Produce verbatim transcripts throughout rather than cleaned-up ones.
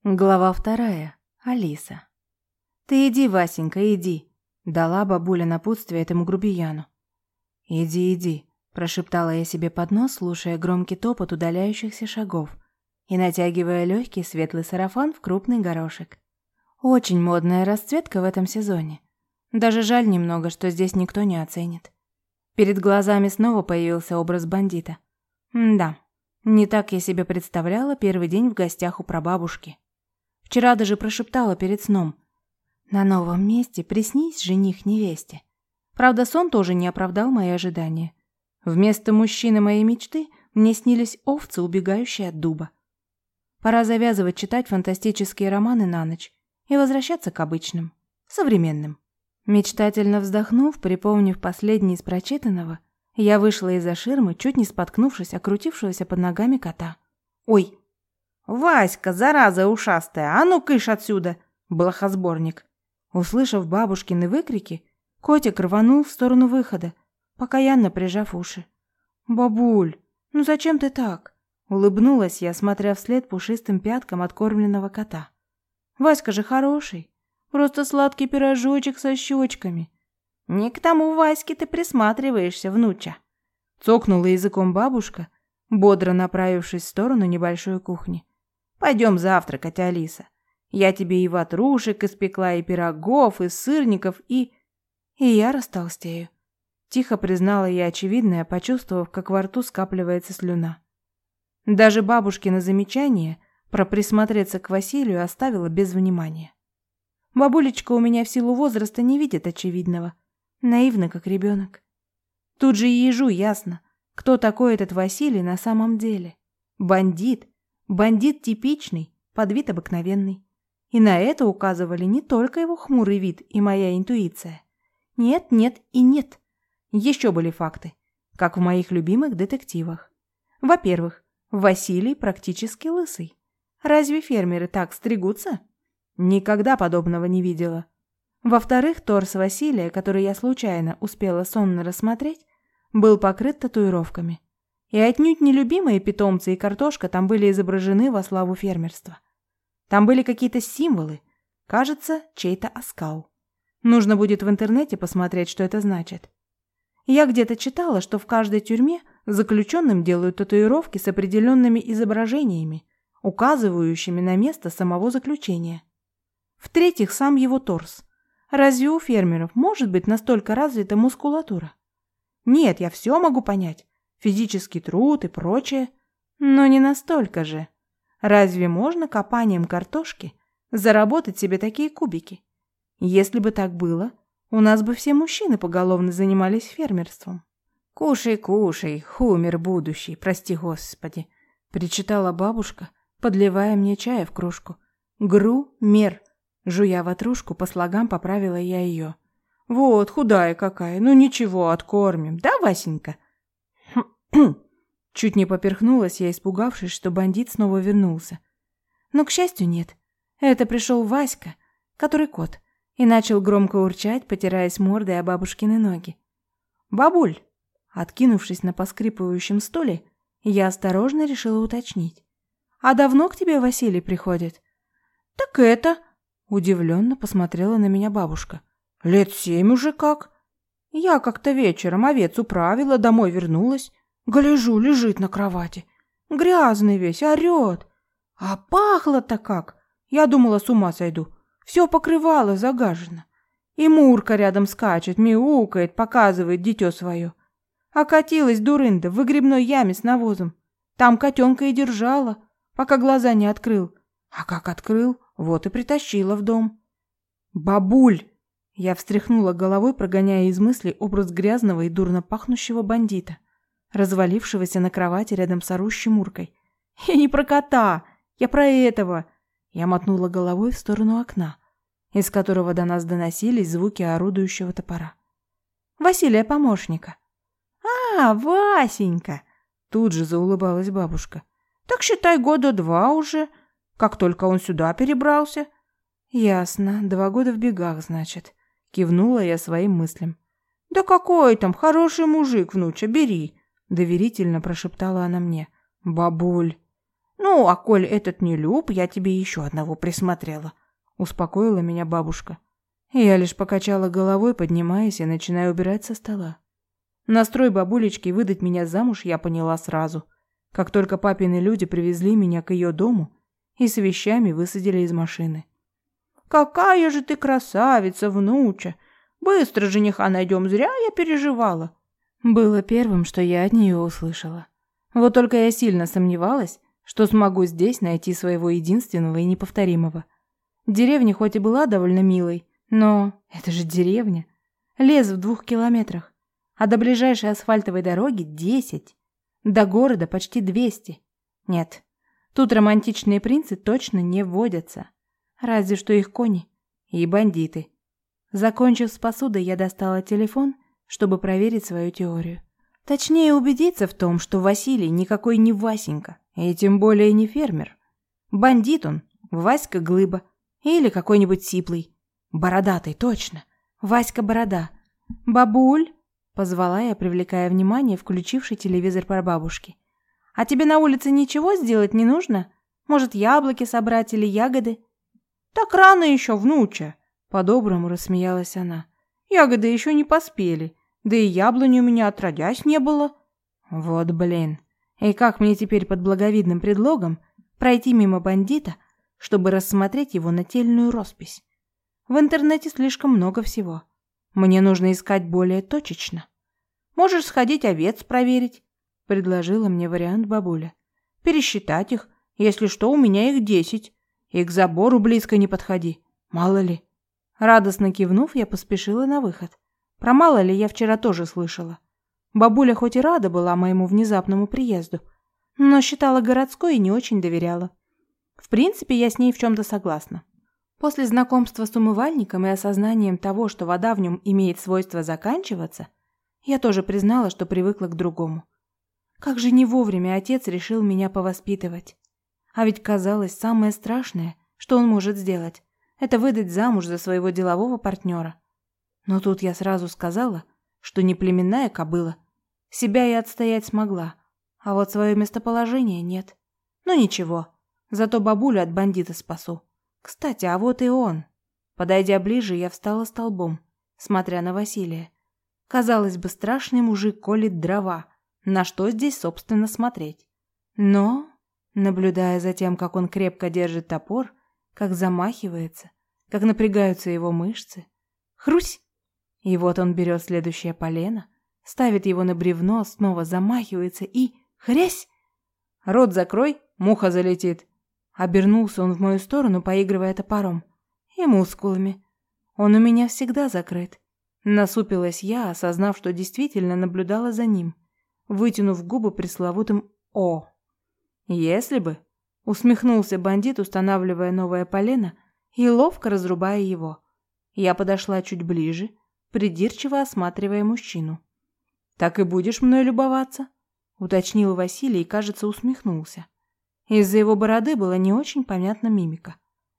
Глава вторая. Алиса. «Ты иди, Васенька, иди», — дала бабуля напутствие этому грубияну. «Иди, иди», — прошептала я себе под нос, слушая громкий топот удаляющихся шагов и натягивая легкий светлый сарафан в крупный горошек. Очень модная расцветка в этом сезоне. Даже жаль немного, что здесь никто не оценит. Перед глазами снова появился образ бандита. М-да, не так я себе представляла первый день в гостях у прабабушки. Вчера даже прошептала перед сном: «На новом месте приснись жених невесте». Правда, сон тоже не оправдал мои ожидания. Вместо мужчины моей мечты мне снились овцы, убегающие от дуба. Пора завязывать читать фантастические романы на ночь и возвращаться к обычным, современным. Мечтательно вздохнув, припомнив последний из прочитанного, я вышла из-за ширмы, чуть не споткнувшись о крутившегося под ногами кота. «Ой!» «Васька, зараза ушастая, а ну кыш отсюда!» Блохосборник. Услышав бабушкины выкрики, котик рванул в сторону выхода, покаянно прижав уши. «Бабуль, ну зачем ты так?» Улыбнулась я, смотря вслед пушистым пяткам откормленного кота. «Васька же хороший, просто сладкий пирожочек со щечками». «Не к тому Ваське ты присматриваешься, внуча!» Цокнула языком бабушка, бодро направившись в сторону небольшой кухни. «Пойдем завтракать, Алиса. Я тебе и ватрушек испекла, и пирогов, и сырников, и...» «И я растолстею», — тихо признала я очевидное, почувствовав, как во рту скапливается слюна. Даже бабушкино замечание про присмотреться к Василию оставила без внимания. Бабулечка у меня в силу возраста не видит очевидного, наивна, как ребенок. Тут же и ежу ясно, кто такой этот Василий на самом деле. Бандит. Бандит типичный, под вид обыкновенный. И на это указывали не только его хмурый вид и моя интуиция. Нет, нет и нет. Еще были факты, как в моих любимых детективах. Во-первых, Василий практически лысый. Разве фермеры так стригутся? Никогда подобного не видела. Во-вторых, торс Василия, который я случайно успела сонно рассмотреть, был покрыт татуировками. И отнюдь не любимые питомцы и картошка там были изображены во славу фермерства. Там были какие-то символы, кажется, чей-то оскал. Нужно будет в интернете посмотреть, что это значит. Я где-то читала, что в каждой тюрьме заключенным делают татуировки с определенными изображениями, указывающими на место самого заключения. В-третьих, сам его торс. Разве у фермеров может быть настолько развита мускулатура? Нет, я все могу понять. Физический труд и прочее. Но не настолько же. Разве можно копанием картошки заработать себе такие кубики? Если бы так было, у нас бы все мужчины поголовно занимались фермерством. «Кушай, кушай, хумер будущий, прости господи», — причитала бабушка, подливая мне чая в кружку. «Гру-мер», — жуя ватрушку, по слогам поправила я ее. «Вот, худая какая, ну ничего, откормим, да, Васенька?» Чуть не поперхнулась я, испугавшись, что бандит снова вернулся. Но, к счастью, нет. Это пришел Васька, который кот, и начал громко урчать, потираясь мордой о бабушкины ноги. «Бабуль!» Откинувшись на поскрипывающем стуле, я осторожно решила уточнить. «А давно к тебе Василий приходит?» «Так это...» Удивленно посмотрела на меня бабушка. «Лет семь уже как. Я как-то вечером овец управила, домой вернулась. Гляжу, лежит на кровати. Грязный весь, орет. А пахло-то как! Я думала, с ума сойду. Все покрывало загажено. И Мурка рядом скачет, мяукает, показывает дитё свое. Окатилась дурында в выгребной яме с навозом. Там котенка и держала, пока глаза не открыл. А как открыл, вот и притащила в дом». «Бабуль!» Я встряхнула головой, прогоняя из мыслей образ грязного и дурно пахнущего бандита, развалившегося на кровати рядом с орущей Муркой. «Я не про кота, я про этого!» Я мотнула головой в сторону окна, из которого до нас доносились звуки орудующего топора. «Василия помощника». «А, Васенька!» Тут же заулыбалась бабушка. «Так считай, года два уже, как только он сюда перебрался». «Ясно, два года в бегах, значит», — кивнула я своим мыслям. «Да какой там, хороший мужик, внуча, бери», — доверительно прошептала она мне. «Бабуль». «Ну, а коль этот не люб, я тебе еще одного присмотрела», — успокоила меня бабушка. Я лишь покачала головой, поднимаясь и начиная убирать со стола. Настрой бабулечки выдать меня замуж я поняла сразу, как только папины люди привезли меня к ее дому и с вещами высадили из машины. «Какая же ты красавица, внуча! Быстро жениха найдем, зря я переживала!» Было первым, что я от нее услышала. Вот только я сильно сомневалась, что смогу здесь найти своего единственного и неповторимого. Деревня хоть и была довольно милой, но это же деревня. Лес в двух километрах, а до ближайшей асфальтовой дороги десять. До города почти двести. Нет, тут романтичные принцы точно не водятся. Разве что их кони и бандиты. Закончив с посудой, я достала телефон, чтобы проверить свою теорию. Точнее, убедиться в том, что Василий никакой не Васенька, и тем более не фермер. Бандит он, Васька Глыба, или какой-нибудь сиплый. Бородатый, точно. Васька Борода. «Бабуль!» — позвала я, привлекая внимание включивший телевизор прабабушки. «А тебе на улице ничего сделать не нужно? Может, яблоки собрать или ягоды?» «Так рано еще, внуча!» — по-доброму рассмеялась она. «Ягоды еще не поспели, да и яблони у меня отродясь не было». Вот блин. И как мне теперь под благовидным предлогом пройти мимо бандита, чтобы рассмотреть его нательную роспись? В интернете слишком много всего. Мне нужно искать более точечно. «Можешь сходить овец проверить», — предложила мне вариант бабуля. «Пересчитать их, если что, у меня их десять. И к забору близко не подходи, мало ли». Радостно кивнув, я поспешила на выход. Про мало ли я вчера тоже слышала. Бабуля хоть и рада была моему внезапному приезду, но считала городской и не очень доверяла. В принципе, я с ней в чем-то согласна. После знакомства с умывальником и осознанием того, что вода в нем имеет свойство заканчиваться, я тоже признала, что привыкла к другому. Как же не вовремя отец решил меня повоспитывать. А ведь казалось, самое страшное, что он может сделать, это выдать замуж за своего делового партнера. Но тут я сразу сказала, что не племенная кобыла. Себя я отстоять смогла, а вот свое местоположение нет. Но ничего, зато бабулю от бандита спасу. Кстати, а вот и он. Подойдя ближе, я встала столбом, смотря на Василия. Казалось бы, страшный мужик колет дрова. На что здесь, собственно, смотреть? Но, наблюдая за тем, как он крепко держит топор, как замахивается, как напрягаются его мышцы, хрусь! И вот он берет следующее полено, ставит его на бревно, снова замахивается и хрясь! «Рот закрой, муха залетит!» Обернулся он в мою сторону, поигрывая топором. И мускулами. Он у меня всегда закрыт. Насупилась я, осознав, что действительно наблюдала за ним, вытянув губы пресловутым «О». «Если бы...» — усмехнулся бандит, устанавливая новое полено и ловко разрубая его. Я подошла чуть ближе, придирчиво осматривая мужчину. «Так и будешь мной любоваться?» — уточнил Василий и, кажется, усмехнулся. Из-за его бороды была не очень понятна мимика.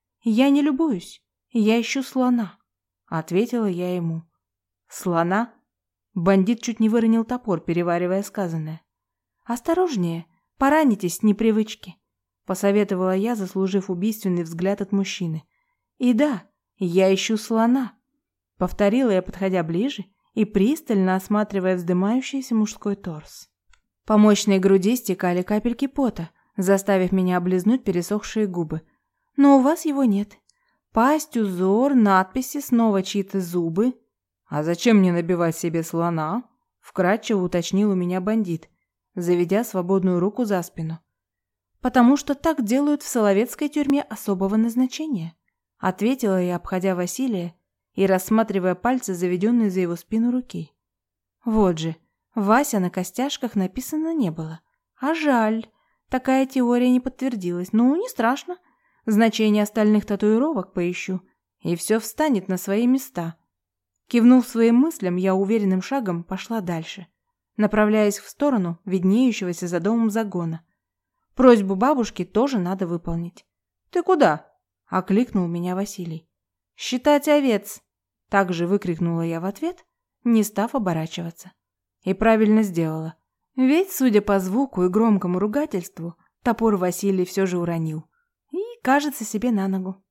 «Я не любуюсь, я ищу слона», — ответила я ему. «Слона?» Бандит чуть не выронил топор, переваривая сказанное. «Осторожнее, поранитесь с непривычки», — посоветовала я, заслужив убийственный взгляд от мужчины. «И да, я ищу слона», — повторила я, подходя ближе и пристально осматривая вздымающийся мужской торс. По мощной груди стекали капельки пота, заставив меня облизнуть пересохшие губы. Но у вас его нет. Пасть, узор, надписи, снова чьи-то зубы. «А зачем мне набивать себе слона?» — вкратчиво уточнил у меня бандит, заведя свободную руку за спину. «Потому что так делают в Соловецкой тюрьме особого назначения», — ответила я, обходя Василия и рассматривая пальцы, заведенные за его спину руки. Вот же, Вася на костяшках написано не было. А жаль. Такая теория не подтвердилась. Ну, не страшно. Значение остальных татуировок поищу, и все встанет на свои места. Кивнув своим мыслям, я уверенным шагом пошла дальше, направляясь в сторону виднеющегося за домом загона. Просьбу бабушки тоже надо выполнить. «Ты куда?» — окликнул меня Василий. «Считать овец!» — также выкрикнула я в ответ, не став оборачиваться. И правильно сделала. Ведь, судя по звуку и громкому ругательству, топор Василий все же уронил. И, кажется, себе на ногу.